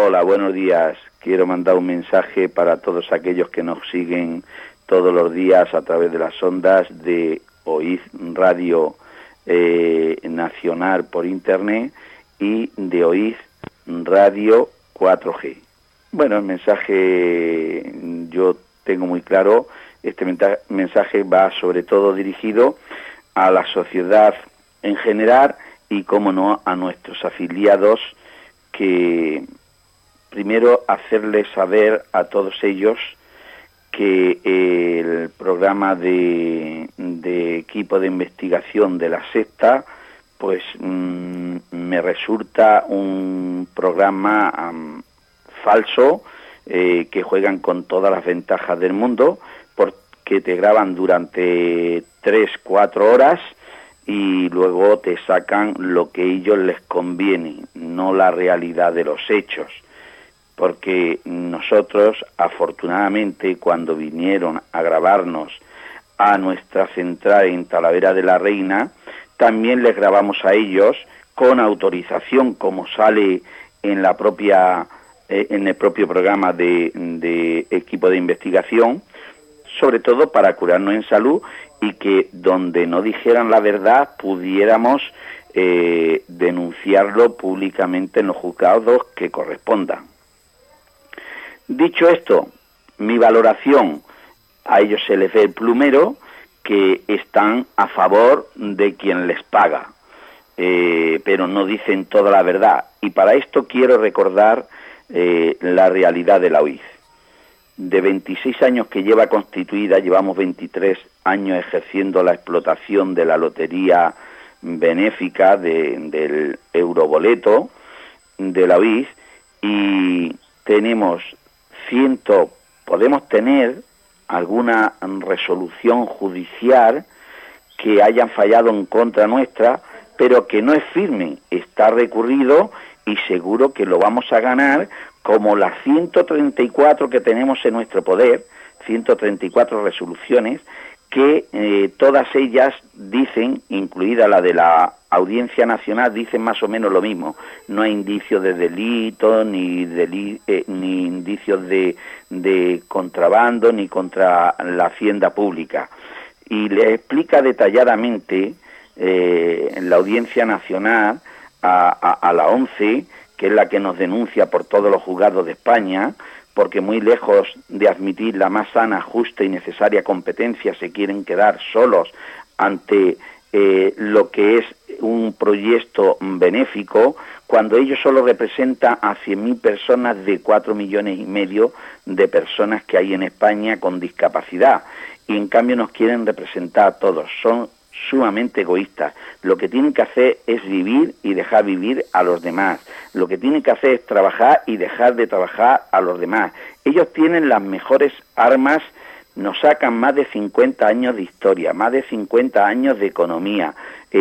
Hola, buenos días. Quiero mandar un mensaje para todos aquellos que nos siguen todos los días a través de las ondas de OIZ Radio Nacional por Internet y de OIZ Radio 4G. Bueno, el mensaje yo tengo muy claro. Este mensaje va sobre todo dirigido a la sociedad en general y, como no, a nuestros afiliados, que primero hacerles saber a todos ellos que el programa de equipo de investigación de la Sexta, pues me resulta un programa falso, que juegan con todas las ventajas del mundo, porque te graban durante 3-4 horas y luego te sacan lo que a ellos les conviene, no la realidad de los hechos. Porque nosotros, afortunadamente, cuando vinieron a grabarnos a nuestra central en Talavera de la Reina, también les grabamos a ellos con autorización, como sale en la propia en el propio programa de equipo de investigación, sobre todo para curarnos en salud y que donde no dijeran la verdad pudiéramos denunciarlo públicamente en los juzgados que correspondan. Dicho esto, mi valoración: a ellos se les ve el plumero, que están a favor de quien les paga, pero no dicen toda la verdad. Y para esto quiero recordar la realidad de la OIZ. De 26 años que lleva constituida, llevamos 23 años ejerciendo la explotación de la lotería benéfica del euroboleto de la OIZ, y tenemos podemos tener alguna resolución judicial que hayan fallado en contra nuestra, pero que no es firme, está recurrido y seguro que lo vamos a ganar, como las 134 que tenemos en nuestro poder, 134 resoluciones, que todas ellas dicen, incluida la de la Audiencia Nacional, dicen más o menos lo mismo. No hay indicios de delito, ni indicios de contrabando, ni contra la hacienda pública. Y le explica detalladamente en la Audiencia Nacional a la ONCE, que es la que nos denuncia por todos los juzgados de España, porque muy lejos de admitir la más sana, justa y necesaria competencia, se quieren quedar solos ante lo que es un proyecto benéfico, cuando ellos solo representan a 100.000 personas de 4,5 millones de personas que hay en España con discapacidad, y en cambio nos quieren representar a todos. Son sumamente egoístas. Lo que tienen que hacer es vivir y dejar vivir a los demás. Lo que tienen que hacer es trabajar y dejar de trabajar a los demás. Ellos tienen las mejores armas, nos sacan más de 50 años de historia, más de 50 años de economía,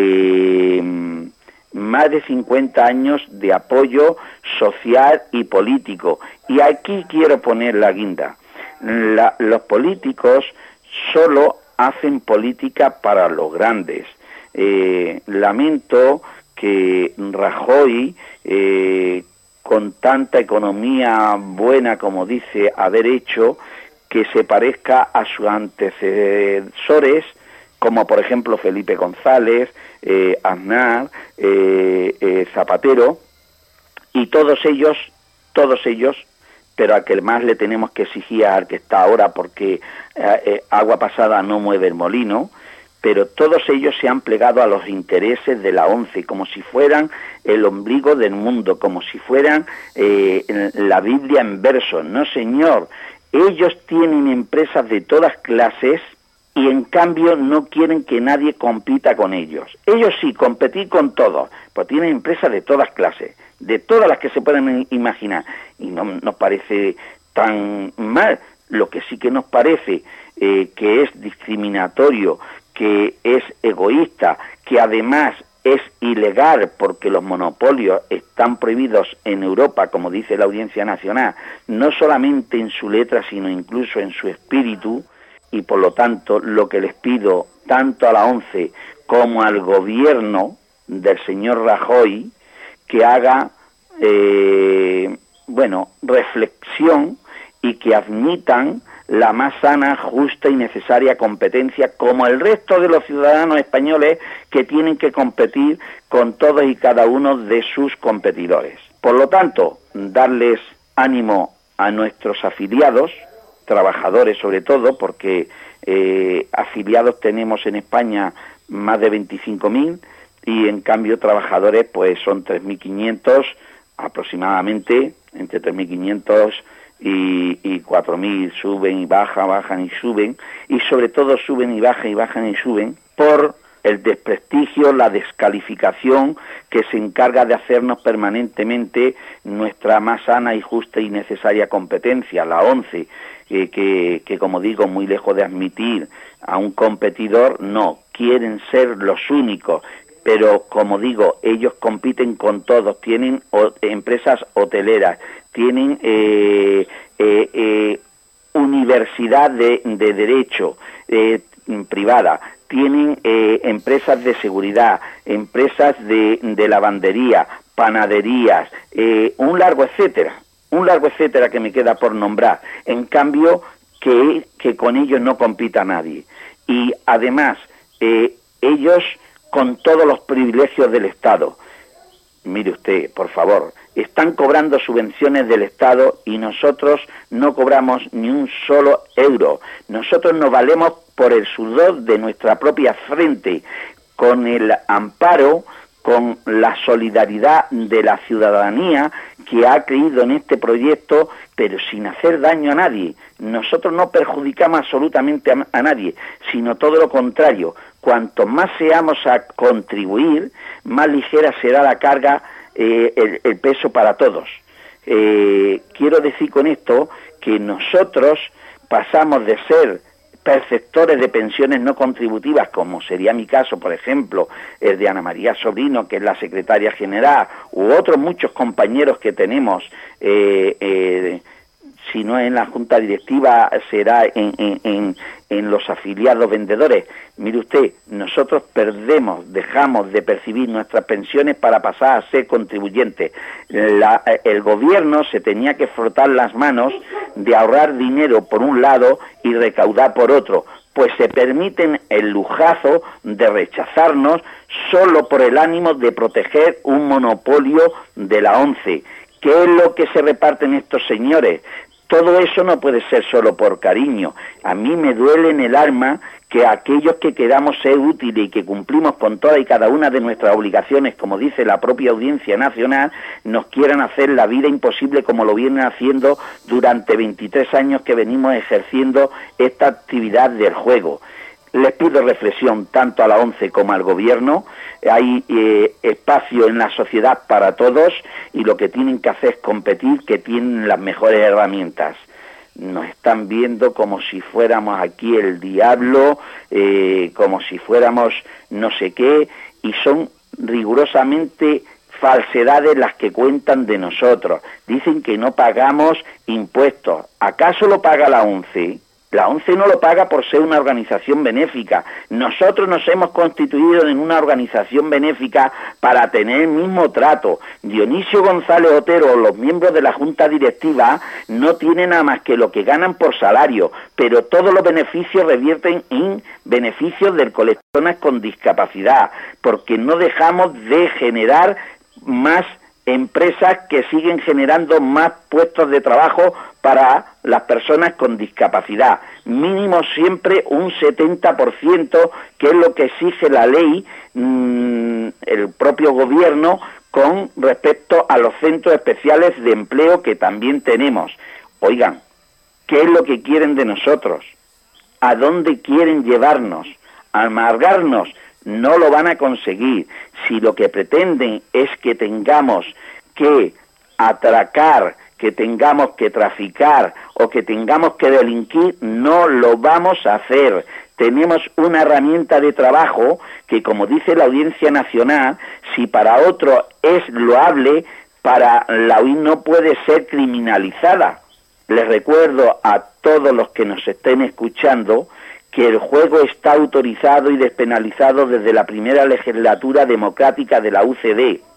más de 50 años de apoyo social y político. Y aquí quiero poner la guinda. Los políticos solo hacen política para los grandes. Lamento que Rajoy, con tanta economía buena como dice haber hecho, que se parezca a sus antecesores, como por ejemplo Felipe González, Aznar, Zapatero, y todos ellos, pero al que más le tenemos que exigir al que está ahora, porque agua pasada no mueve el molino, pero todos ellos se han plegado a los intereses de la ONCE, como si fueran el ombligo del mundo, como si fueran la Biblia en verso. No, señor, ellos tienen empresas de todas clases y en cambio no quieren que nadie compita con ellos. Ellos sí, competir con todos, pues tienen empresas de todas clases, de todas las que se pueden imaginar, y no nos parece tan mal. Lo que sí que nos parece que es discriminatorio, que es egoísta, que además es ilegal porque los monopolios están prohibidos en Europa, como dice la Audiencia Nacional, no solamente en su letra, sino incluso en su espíritu, y por lo tanto lo que les pido tanto a la ONCE como al gobierno del señor Rajoy, que haga reflexión y que admitan la más sana, justa y necesaria competencia, como el resto de los ciudadanos españoles que tienen que competir con todos y cada uno de sus competidores. Por lo tanto, darles ánimo a nuestros afiliados, trabajadores sobre todo, porque afiliados tenemos en España más de 25.000 y en cambio trabajadores pues son 3.500 aproximadamente, entre 3.500 y 4.000, suben y bajan y suben, y sobre todo suben y bajan y suben por el desprestigio, la descalificación que se encarga de hacernos permanentemente nuestra más sana y justa y necesaria competencia, la ONCE, que como digo, muy lejos de admitir a un competidor, no, quieren ser los únicos, pero como digo, ellos compiten con todos, tienen empresas hoteleras, tienen universidad de derecho privada, tienen empresas de seguridad, empresas de lavandería, panaderías, un largo etcétera que me queda por nombrar. En cambio, que con ellos no compita nadie. Y además, ellos con todos los privilegios del Estado. Mire usted, por favor, están cobrando subvenciones del Estado y nosotros no cobramos ni un solo euro. Nosotros nos valemos por el sudor de nuestra propia frente, con el amparo, con la solidaridad de la ciudadanía que ha creído en este proyecto, pero sin hacer daño a nadie. Nosotros no perjudicamos absolutamente a nadie, sino todo lo contrario. Cuanto más seamos a contribuir, más ligera será la carga, el peso para todos. Quiero decir con esto que nosotros pasamos de ser perceptores de pensiones no contributivas, como sería mi caso, por ejemplo, el de Ana María Sobrino, que es la secretaria general, u otros muchos compañeros que tenemos, si no en la junta directiva, será en los afiliados vendedores. Mire usted, nosotros dejamos de percibir nuestras pensiones para pasar a ser contribuyentes. El gobierno se tenía que frotar las manos de ahorrar dinero por un lado y recaudar por otro, pues se permiten el lujazo de rechazarnos solo por el ánimo de proteger un monopolio de la ONCE. ¿Qué es lo que se reparten estos señores? Todo eso no puede ser solo por cariño. A mí me duele en el alma que aquellos que queramos ser útiles y que cumplimos con todas y cada una de nuestras obligaciones, como dice la propia Audiencia Nacional, nos quieran hacer la vida imposible como lo vienen haciendo durante 23 años que venimos ejerciendo esta actividad del juego. Les pido reflexión tanto a la ONCE como al Gobierno. Hay espacio en la sociedad para todos y lo que tienen que hacer es competir, que tienen las mejores herramientas. Nos están viendo como si fuéramos aquí el diablo, como si fuéramos no sé qué, y son rigurosamente falsedades las que cuentan de nosotros. Dicen que no pagamos impuestos. ¿Acaso lo paga la ONCE? La ONCE no lo paga por ser una organización benéfica. Nosotros nos hemos constituido en una organización benéfica para tener el mismo trato. Dionisio González Otero, los miembros de la Junta Directiva, no tienen nada más que lo que ganan por salario, pero todos los beneficios revierten en beneficios del colectivo de personas con discapacidad, porque no dejamos de generar más empresas que siguen generando más puestos de trabajo para las personas con discapacidad, mínimo siempre un 70%, que es lo que exige la ley, el propio gobierno, con respecto a los centros especiales de empleo que también tenemos. Oigan, ¿qué es lo que quieren de nosotros? ¿A dónde quieren llevarnos? ¿A amargarnos? No lo van a conseguir. Si lo que pretenden es que tengamos que atracar, que tengamos que traficar o que tengamos que delinquir, no lo vamos a hacer. Tenemos una herramienta de trabajo que, como dice la Audiencia Nacional, si para otro es loable, para la UI no puede ser criminalizada. Les recuerdo a todos los que nos estén escuchando que el juego está autorizado y despenalizado desde la primera legislatura democrática de la UCD.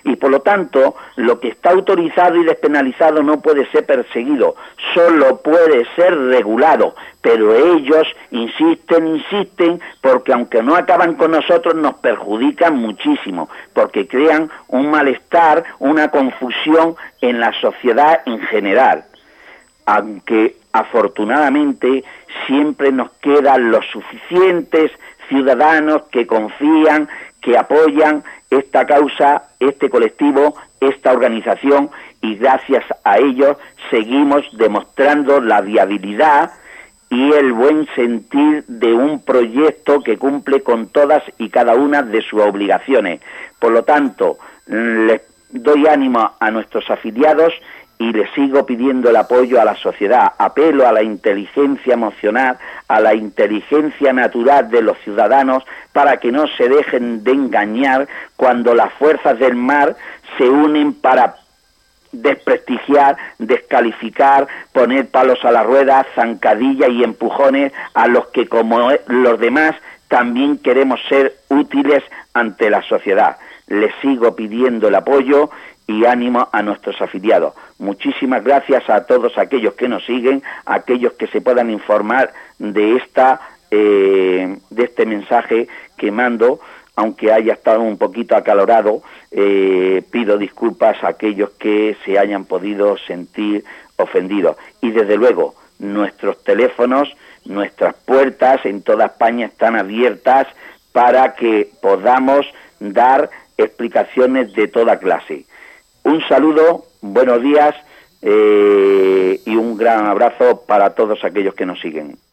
y por lo tanto lo que está autorizado y despenalizado no puede ser perseguido, solo puede ser regulado, pero ellos insisten, porque aunque no acaban con nosotros, nos perjudican muchísimo, porque crean un malestar, una confusión en la sociedad en general, aunque afortunadamente siempre nos quedan los suficientes ciudadanos que confían, que apoyan esta causa, este colectivo, esta organización, y gracias a ellos seguimos demostrando la viabilidad y el buen sentir de un proyecto que cumple con todas y cada una de sus obligaciones. Por lo tanto, les doy ánimo a nuestros afiliados y les sigo pidiendo el apoyo a la sociedad. Apelo a la inteligencia emocional, a la inteligencia natural de los ciudadanos, para que no se dejen de engañar cuando las fuerzas del mal se unen para desprestigiar, descalificar, poner palos a la rueda, zancadillas y empujones a los que, como los demás, también queremos ser útiles ante la sociedad. Les sigo pidiendo el apoyo y ánimo a nuestros afiliados. Muchísimas gracias a todos aquellos que nos siguen, a aquellos que se puedan informar de este mensaje que mando, aunque haya estado un poquito acalorado. Pido disculpas a aquellos que se hayan podido sentir ofendidos. Y desde luego, nuestros teléfonos, nuestras puertas en toda España están abiertas para que podamos dar explicaciones de toda clase. Un saludo, buenos días y un gran abrazo para todos aquellos que nos siguen.